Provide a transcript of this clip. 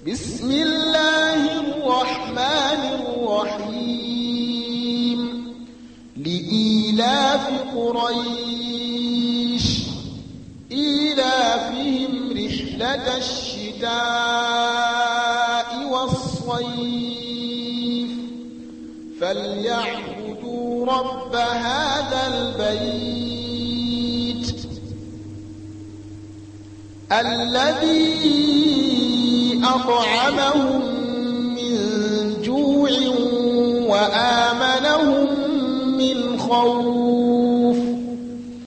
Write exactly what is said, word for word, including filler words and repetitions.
بسم الله الرحمن الرحيم لإيلاف قريش إيلافهم رحلة الشتاء والصيف فليعبدوا رب هذا البيت الذي أطعمهم من جوع وآمنهم من خوف.